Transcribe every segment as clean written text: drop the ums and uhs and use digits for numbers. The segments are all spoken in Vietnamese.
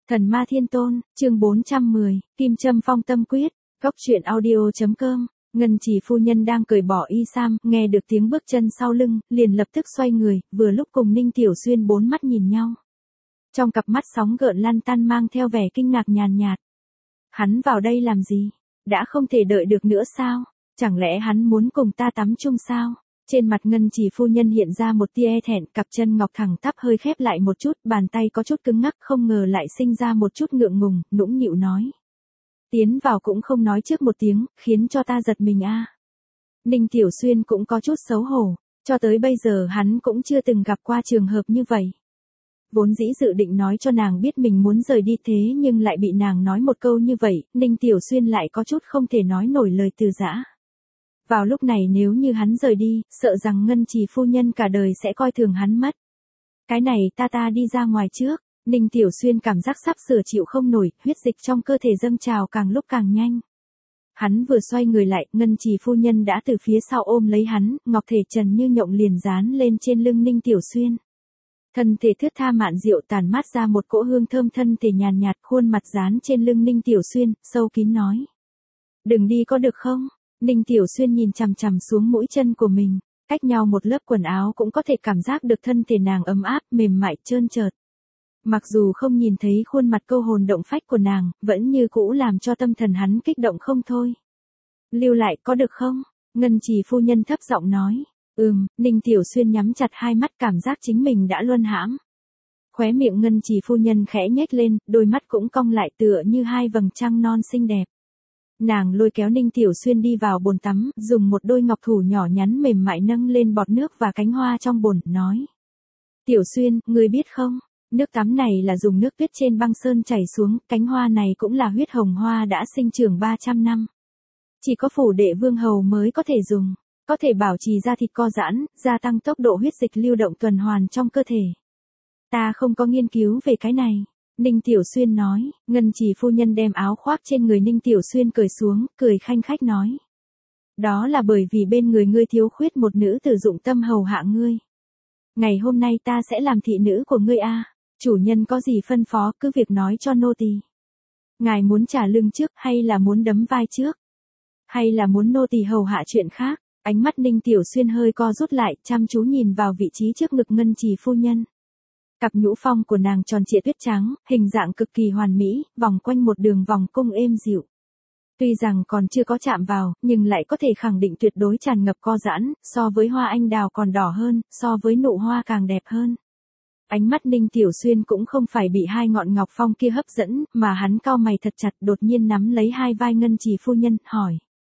Thần Ma Thiên Tôn, chương 410, Kim Châm Phong Tâm Quyết, Cốc truyện audio.com. Ngân Chỉ phu nhân đang cởi bỏ y sam, nghe được tiếng bước chân sau lưng, liền lập tức xoay người, vừa lúc cùng Ninh Tiểu Xuyên bốn mắt nhìn nhau. Trong cặp mắt sóng gợn lăn tăn mang theo vẻ kinh ngạc nhàn nhạt. Hắn vào đây làm gì? Đã không thể đợi được nữa sao? Chẳng lẽ hắn muốn cùng ta tắm chung sao? Trên mặt Ngân Chỉ phu nhân hiện ra một tia e thẹn, cặp chân ngọc thẳng tắp hơi khép lại một chút, bàn tay có chút cứng ngắc, không ngờ lại sinh ra một chút ngượng ngùng, nũng nịu nói. Tiến vào cũng không nói trước một tiếng, khiến cho ta giật mình a. Ninh Tiểu Xuyên cũng có chút xấu hổ, cho tới bây giờ hắn cũng chưa từng gặp qua trường hợp như vậy. Vốn dĩ dự định nói cho nàng biết mình muốn rời đi thế nhưng lại bị nàng nói một câu như vậy, Ninh Tiểu Xuyên lại có chút không thể nói nổi lời từ giã. Vào lúc này nếu như hắn rời đi, sợ rằng Ngân Chỉ phu nhân cả đời sẽ coi thường hắn mất. Cái này ta đi ra ngoài trước. Ninh Tiểu Xuyên cảm giác sắp sửa chịu không nổi, huyết dịch trong cơ thể dâng trào càng lúc càng nhanh. Hắn vừa xoay người lại, Ngân Chỉ phu nhân đã từ phía sau ôm lấy hắn, ngọc thể trần như nhộng liền dán lên trên lưng Ninh Tiểu Xuyên. Thân thể thướt tha mạn diệu tản mát ra một cỗ hương thơm, thân thể nhàn nhạt, khuôn mặt dán trên lưng Ninh Tiểu Xuyên, sâu kín nói. Đừng đi có được không? Ninh Tiểu Xuyên nhìn chằm chằm xuống mũi chân của mình, cách nhau một lớp quần áo cũng có thể cảm giác được thân thể nàng ấm áp, mềm mại, trơn trượt. Mặc dù không nhìn thấy khuôn mặt câu hồn động phách của nàng, vẫn như cũ làm cho tâm thần hắn kích động không thôi. Lưu lại có được không? Ngân Chỉ phu nhân thấp giọng nói. Ninh Tiểu Xuyên nhắm chặt hai mắt, cảm giác chính mình đã luân hãm. Khóe miệng Ngân Chỉ phu nhân khẽ nhếch lên, đôi mắt cũng cong lại tựa như hai vầng trăng non xinh đẹp. Nàng lôi kéo Ninh Tiểu Xuyên đi vào bồn tắm, dùng một đôi ngọc thủ nhỏ nhắn mềm mại nâng lên bọt nước và cánh hoa trong bồn, nói. Tiểu Xuyên, ngươi biết không? Nước tắm này là dùng nước tuyết trên băng sơn chảy xuống, cánh hoa này cũng là huyết hồng hoa đã sinh trưởng 300 năm. Chỉ có phủ đệ vương hầu mới có thể dùng, có thể bảo trì da thịt co giãn, gia tăng tốc độ huyết dịch lưu động tuần hoàn trong cơ thể. Ta không có nghiên cứu về cái này. Ninh Tiểu Xuyên nói. Ngân Chỉ phu nhân đem áo khoác trên người Ninh Tiểu Xuyên cởi xuống, cười khanh khách nói. Đó là bởi vì bên người ngươi thiếu khuyết một nữ tử dụng tâm hầu hạ ngươi. Ngày hôm nay ta sẽ làm thị nữ của ngươi a. Chủ nhân có gì phân phó cứ việc nói cho nô tỳ. Ngài muốn trả lương trước hay là muốn đấm vai trước? Hay là muốn nô tỳ hầu hạ chuyện khác? Ánh mắt Ninh Tiểu Xuyên hơi co rút lại, chăm chú nhìn vào vị trí trước ngực Ngân Chỉ phu nhân. Cặp nhũ phong của nàng tròn trịa tuyết trắng, hình dạng cực kỳ hoàn mỹ, vòng quanh một đường vòng cung êm dịu. Tuy rằng còn chưa có chạm vào, nhưng lại có thể khẳng định tuyệt đối tràn ngập co giãn, so với hoa anh đào còn đỏ hơn, so với nụ hoa càng đẹp hơn. Ánh mắt Ninh Tiểu Xuyên cũng không phải bị hai ngọn ngọc phong kia hấp dẫn, mà hắn cau mày thật chặt, đột nhiên nắm lấy hai vai Ngân Chỉ phu nhân, hỏi.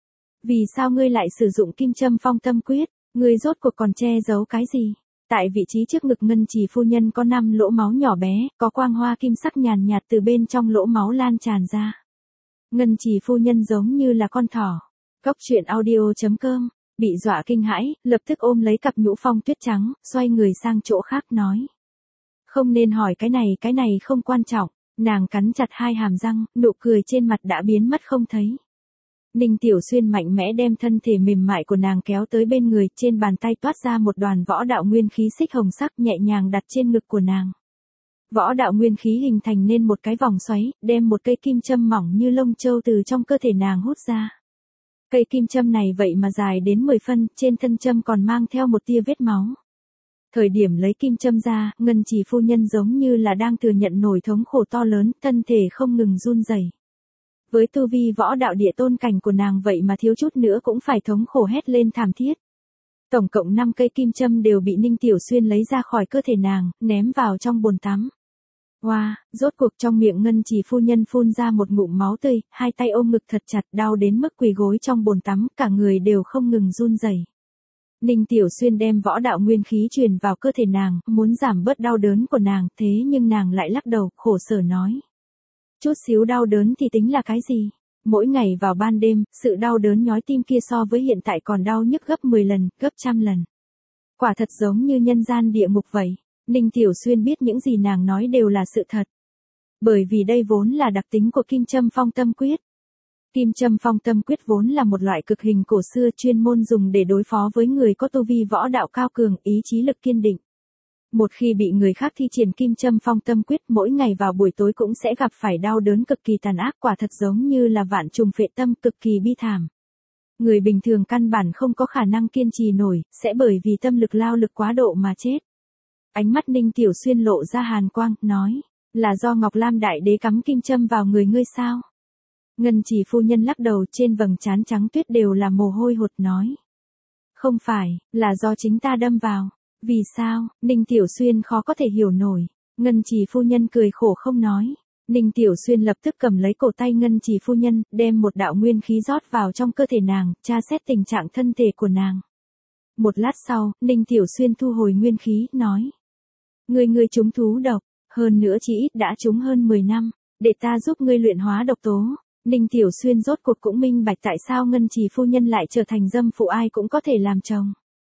Vì sao ngươi lại sử dụng Kim Châm Phong Tâm Quyết? Ngươi rốt cuộc còn che giấu cái gì? Tại vị trí trước ngực Ngân Chỉ phu nhân có 5 lỗ máu nhỏ bé, có quang hoa kim sắc nhàn nhạt từ bên trong lỗ máu lan tràn ra. Ngân Chỉ phu nhân giống như là con thỏ. Cốc truyện audio.com, bị dọa kinh hãi, lập tức ôm lấy cặp nhũ phong tuyết trắng, xoay người sang chỗ khác nói. Không nên hỏi cái này không quan trọng. Nàng cắn chặt hai hàm răng, nụ cười trên mặt đã biến mất không thấy. Ninh Tiểu Xuyên mạnh mẽ đem thân thể mềm mại của nàng kéo tới bên người, trên bàn tay toát ra một đoàn võ đạo nguyên khí xích hồng sắc nhẹ nhàng đặt trên ngực của nàng. Võ đạo nguyên khí hình thành nên một cái vòng xoáy, đem một cây kim châm mỏng như lông châu từ trong cơ thể nàng hút ra. Cây kim châm này vậy mà dài đến 10 phân, trên thân châm còn mang theo một tia vết máu. Thời điểm lấy kim châm ra, Ngân Chỉ phu nhân giống như là đang thừa nhận nỗi thống khổ to lớn, thân thể không ngừng run rẩy. Với tu vi võ đạo địa tôn cảnh của nàng vậy mà thiếu chút nữa cũng phải thống khổ hét lên thảm thiết. Tổng cộng 5 cây kim châm đều bị Ninh Tiểu Xuyên lấy ra khỏi cơ thể nàng, ném vào trong bồn tắm. Wow, rốt cuộc trong miệng Ngân Chỉ phu nhân phun ra một ngụm máu tươi, hai tay ôm ngực thật chặt, đau đến mức quỳ gối trong bồn tắm, cả người đều không ngừng run rẩy. Ninh Tiểu Xuyên đem võ đạo nguyên khí truyền vào cơ thể nàng, muốn giảm bớt đau đớn của nàng, thế nhưng nàng lại lắc đầu, khổ sở nói. Chút xíu đau đớn thì tính là cái gì? Mỗi ngày vào ban đêm, sự đau đớn nhói tim kia so với hiện tại còn đau nhức gấp 10 lần, gấp trăm lần. Quả thật giống như nhân gian địa ngục vậy. Ninh Tiểu Xuyên biết những gì nàng nói đều là sự thật. Bởi vì đây vốn là đặc tính của Kim Châm Phong Tâm Quyết. Kim Châm Phong Tâm Quyết vốn là một loại cực hình cổ xưa chuyên môn dùng để đối phó với người có tu vi võ đạo cao cường, ý chí lực kiên định. Một khi bị người khác thi triển kim châm phong tâm quyết, mỗi ngày vào buổi tối cũng sẽ gặp phải đau đớn cực kỳ tàn ác, quả thật giống như là vạn trùng phệ tâm, cực kỳ bi thảm. Người bình thường căn bản không có khả năng kiên trì nổi, sẽ bởi vì tâm lực lao lực quá độ mà chết. Ánh mắt Ninh Tiểu Xuyên lộ ra hàn quang, nói, là do Ngọc Lam Đại Đế cắm kim châm vào người ngươi sao? Ngân Chỉ phu nhân lắc đầu, trên vầng trán trắng tuyết đều là mồ hôi hột, nói. Không phải, là do chính ta đâm vào. Vì sao? Ninh Tiểu Xuyên khó có thể hiểu nổi. Ngân Chỉ phu nhân cười khổ không nói. Ninh Tiểu Xuyên lập tức cầm lấy cổ tay Ngân Chỉ phu nhân, đem một đạo nguyên khí rót vào trong cơ thể nàng, tra xét tình trạng thân thể của nàng. Một lát sau, Ninh Tiểu Xuyên thu hồi nguyên khí, nói. Ngươi trúng thú độc, hơn nữa chỉ ít đã trúng hơn 10 năm, để ta giúp ngươi luyện hóa độc tố. Ninh Tiểu Xuyên rốt cuộc cũng minh bạch tại sao Ngân Chỉ phu nhân lại trở thành dâm phụ ai cũng có thể làm chồng.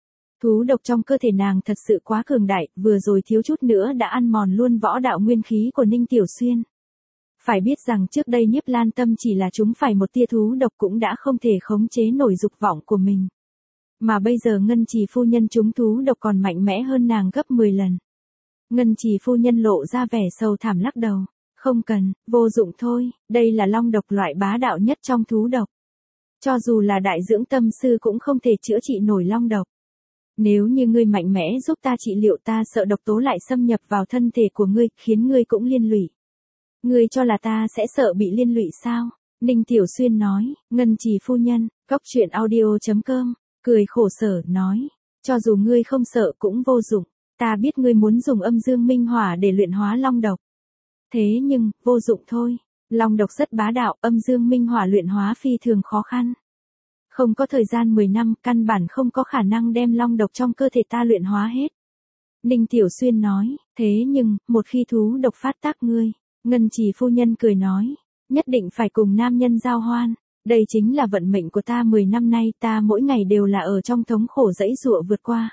Thú độc trong cơ thể nàng thật sự quá cường đại, vừa rồi thiếu chút nữa đã ăn mòn luôn võ đạo nguyên khí của Ninh Tiểu Xuyên. Phải biết rằng trước đây Nhiếp Lan Tâm chỉ là chúng phải một tia thú độc cũng đã không thể khống chế nổi dục vọng của mình. Mà bây giờ Ngân Chỉ phu nhân trúng thú độc còn mạnh mẽ hơn nàng gấp 10 lần. Ngân Chỉ phu nhân lộ ra vẻ sầu thảm lắc đầu. Không cần, vô dụng thôi, đây là long độc, loại bá đạo nhất trong thú độc. Cho dù là đại dưỡng tâm sư cũng không thể chữa trị nổi long độc. Nếu như ngươi mạnh mẽ giúp ta trị liệu, ta sợ độc tố lại xâm nhập vào thân thể của ngươi, khiến ngươi cũng liên lụy. Ngươi cho là ta sẽ sợ bị liên lụy sao? Ninh Tiểu Xuyên nói. Ngân Chỉ phu nhân, coctruyện.audio.com, cười khổ sở, nói. Cho dù ngươi không sợ cũng vô dụng, ta biết ngươi muốn dùng âm dương minh hỏa để luyện hóa long độc. Thế nhưng, vô dụng thôi. Long độc rất bá đạo, âm dương minh hỏa luyện hóa phi thường khó khăn. Không có thời gian 10 năm, căn bản không có khả năng đem long độc trong cơ thể ta luyện hóa hết. Ninh Tiểu Xuyên nói. Thế nhưng, một khi thú độc phát tác ngươi, Ngân Chỉ phu nhân cười nói, nhất định phải cùng nam nhân giao hoan. Đây chính là vận mệnh của ta, 10 năm nay ta mỗi ngày đều là ở trong thống khổ dãy dụa vượt qua.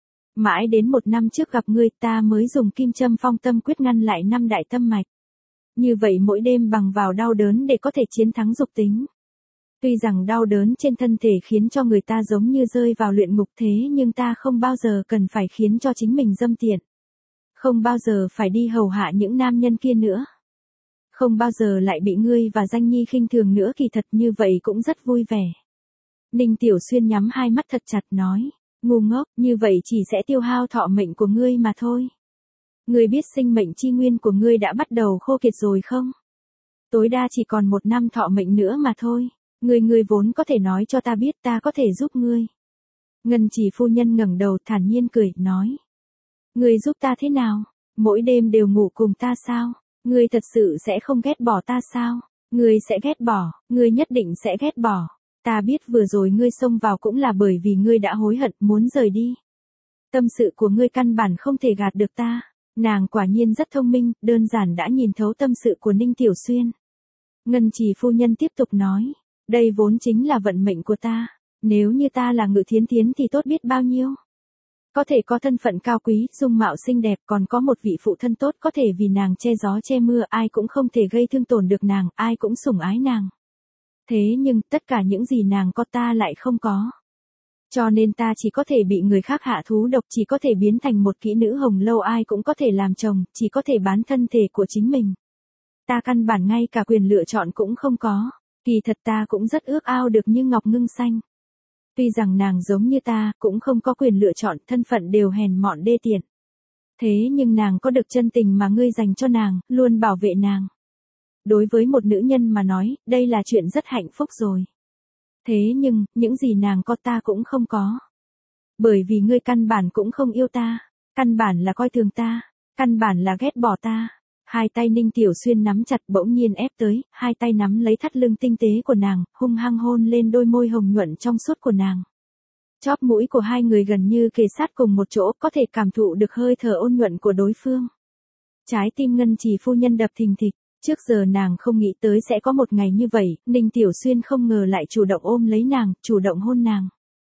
Mãi đến 1 năm trước gặp ngươi, ta mới dùng kim châm phong tâm quyết ngăn lại 5 đại tâm mạch. Như vậy mỗi đêm bằng vào đau đớn để có thể chiến thắng dục tính. Tuy rằng đau đớn trên thân thể khiến cho người ta giống như rơi vào luyện ngục, thế nhưng ta không bao giờ cần phải khiến cho chính mình dâm tiện. Không bao giờ phải đi hầu hạ những nam nhân kia nữa. Không bao giờ lại bị ngươi và Danh Nhi khinh thường nữa, kỳ thật như vậy cũng rất vui vẻ. Ninh Tiểu Xuyên nhắm hai mắt thật chặt, nói, ngu ngốc, như vậy chỉ sẽ tiêu hao thọ mệnh của ngươi mà thôi. Ngươi biết sinh mệnh chi nguyên của ngươi đã bắt đầu khô kiệt rồi không? Tối đa chỉ còn 1 năm thọ mệnh nữa mà thôi. Ngươi vốn có thể nói cho ta biết, ta có thể giúp ngươi. Ngân Chỉ phu nhân ngẩng đầu thản nhiên cười, nói. Ngươi giúp ta thế nào? Mỗi đêm đều ngủ cùng ta sao? Ngươi thật sự sẽ không ghét bỏ ta sao? Ngươi sẽ ghét bỏ, ngươi nhất định sẽ ghét bỏ. Ta biết vừa rồi ngươi xông vào cũng là bởi vì ngươi đã hối hận muốn rời đi. Tâm sự của ngươi căn bản không thể gạt được ta. Nàng quả nhiên rất thông minh, đơn giản đã nhìn thấu tâm sự của Ninh Tiểu Xuyên. Ngân Chỉ phu nhân tiếp tục nói, đây vốn chính là vận mệnh của ta. Nếu như ta là Ngự Thiến Thiến thì tốt biết bao nhiêu. Có thể có thân phận cao quý, dung mạo xinh đẹp, còn có một vị phụ thân tốt có thể vì nàng che gió che mưa, ai cũng không thể gây thương tổn được nàng, ai cũng sủng ái nàng. Thế nhưng, tất cả những gì nàng có ta lại không có. Cho nên ta chỉ có thể bị người khác hạ thú độc, chỉ có thể biến thành một kỹ nữ hồng lâu ai cũng có thể làm chồng, chỉ có thể bán thân thể của chính mình. Ta căn bản ngay cả quyền lựa chọn cũng không có. Kỳ thật ta cũng rất ước ao được như Ngọc Ngưng Xanh. Tuy rằng nàng giống như ta, cũng không có quyền lựa chọn, thân phận đều hèn mọn đê tiện. Thế nhưng nàng có được chân tình mà ngươi dành cho nàng, luôn bảo vệ nàng. Đối với một nữ nhân mà nói, đây là chuyện rất hạnh phúc rồi. Thế nhưng, những gì nàng có ta cũng không có. Bởi vì ngươi căn bản cũng không yêu ta, căn bản là coi thường ta, căn bản là ghét bỏ ta. Hai tay Ninh Tiểu Xuyên nắm chặt, bỗng nhiên ép tới, hai tay nắm lấy thắt lưng tinh tế của nàng, hung hăng hôn lên đôi môi hồng nhuận trong suốt của nàng. Chóp mũi của hai người gần như kề sát cùng một chỗ, có thể cảm thụ được hơi thở ôn nhuận của đối phương. Trái tim Ngân Chỉ phu nhân đập thình thịch, trước giờ nàng không nghĩ tới sẽ có một ngày như vậy, Ninh Tiểu Xuyên không ngờ lại chủ động ôm lấy nàng, chủ động hôn nàng.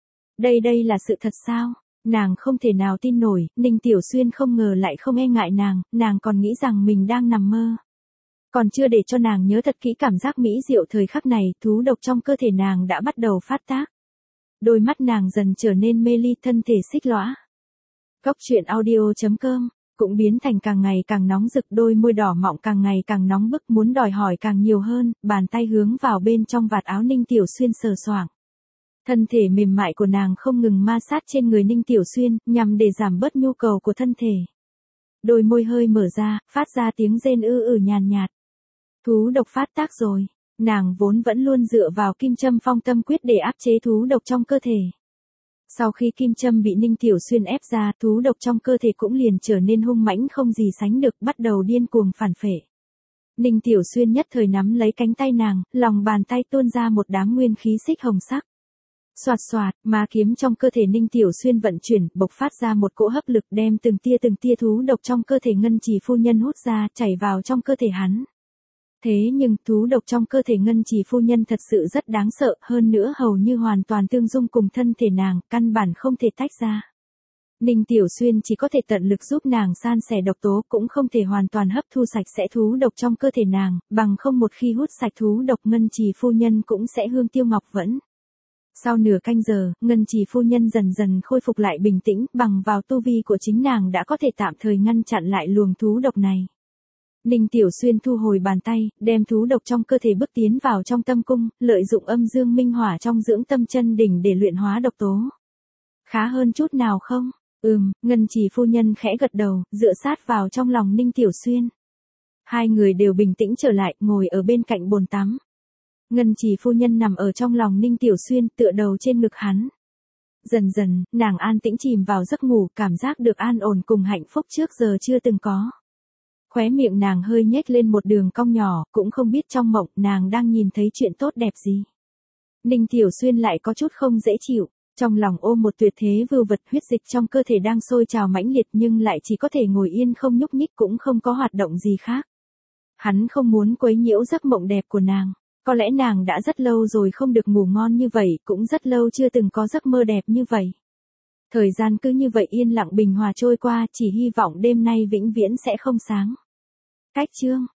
Đây là sự thật sao? Nàng không thể nào tin nổi, Ninh Tiểu Xuyên không ngờ lại không e ngại nàng còn nghĩ rằng mình đang nằm mơ. Còn chưa để cho nàng nhớ thật kỹ cảm giác mỹ diệu thời khắc này, thú độc trong cơ thể nàng đã bắt đầu phát tác. Đôi mắt nàng dần trở nên mê ly, thân thể xích lõa. Cốc truyện audio.com cũng biến thành càng ngày càng nóng rực, đôi môi đỏ mọng càng ngày càng nóng bức, muốn đòi hỏi càng nhiều hơn, bàn tay hướng vào bên trong vạt áo Ninh Tiểu Xuyên sờ soạng. Thân thể mềm mại của nàng không ngừng ma sát trên người Ninh Tiểu Xuyên, nhằm để giảm bớt nhu cầu của thân thể. Đôi môi hơi mở ra, phát ra tiếng rên nhàn nhạt. Thú độc phát tác rồi. Nàng vốn vẫn luôn dựa vào kim châm phong tâm quyết để áp chế thú độc trong cơ thể. Sau khi kim châm bị Ninh Tiểu Xuyên ép ra, thú độc trong cơ thể cũng liền trở nên hung mãnh không gì sánh được, bắt đầu điên cuồng phản phệ. Ninh Tiểu Xuyên nhất thời nắm lấy cánh tay nàng, lòng bàn tay tuôn ra một đám nguyên khí xích hồng sắc. Xoạt xoạt, ma kiếm trong cơ thể Ninh Tiểu Xuyên vận chuyển, bộc phát ra một cỗ hấp lực đem từng tia thú độc trong cơ thể Ngân Trì phu nhân hút ra, chảy vào trong cơ thể hắn. Thế nhưng, thú độc trong cơ thể Ngân Trì phu nhân thật sự rất đáng sợ, hơn nữa hầu như hoàn toàn tương dung cùng thân thể nàng, căn bản không thể tách ra. Ninh Tiểu Xuyên chỉ có thể tận lực giúp nàng san sẻ độc tố, cũng không thể hoàn toàn hấp thu sạch sẽ thú độc trong cơ thể nàng, bằng không một khi hút sạch thú độc Ngân Trì phu nhân cũng sẽ hương tiêu ngọc vẫn. Sau nửa canh giờ, Ngân Trì phu nhân dần dần khôi phục lại bình tĩnh, bằng vào tu vi của chính nàng đã có thể tạm thời ngăn chặn lại luồng thú độc này. Ninh Tiểu Xuyên thu hồi bàn tay, đem thú độc trong cơ thể bước tiến vào trong tâm cung, lợi dụng âm dương minh hỏa trong dưỡng tâm chân đỉnh để luyện hóa độc tố. Khá hơn chút nào không? Ngân Trì phu nhân khẽ gật đầu, dựa sát vào trong lòng Ninh Tiểu Xuyên. Hai người đều bình tĩnh trở lại, ngồi ở bên cạnh bồn tắm. Ngân Trì phu nhân nằm ở trong lòng Ninh Tiểu Xuyên, tựa đầu trên ngực hắn. Dần dần, nàng an tĩnh chìm vào giấc ngủ, cảm giác được an ổn cùng hạnh phúc trước giờ chưa từng có. Khóe miệng nàng hơi nhếch lên một đường cong nhỏ, cũng không biết trong mộng nàng đang nhìn thấy chuyện tốt đẹp gì. Ninh Tiểu Xuyên lại có chút không dễ chịu, trong lòng ôm một tuyệt thế vưu vật, huyết dịch trong cơ thể đang sôi trào mãnh liệt nhưng lại chỉ có thể ngồi yên không nhúc nhích, cũng không có hoạt động gì khác. Hắn không muốn quấy nhiễu giấc mộng đẹp của nàng. Có lẽ nàng đã rất lâu rồi không được ngủ ngon như vậy, cũng rất lâu chưa từng có giấc mơ đẹp như vậy. Thời gian cứ như vậy yên lặng bình hòa trôi qua, chỉ hy vọng đêm nay vĩnh viễn sẽ không sáng. Cách chương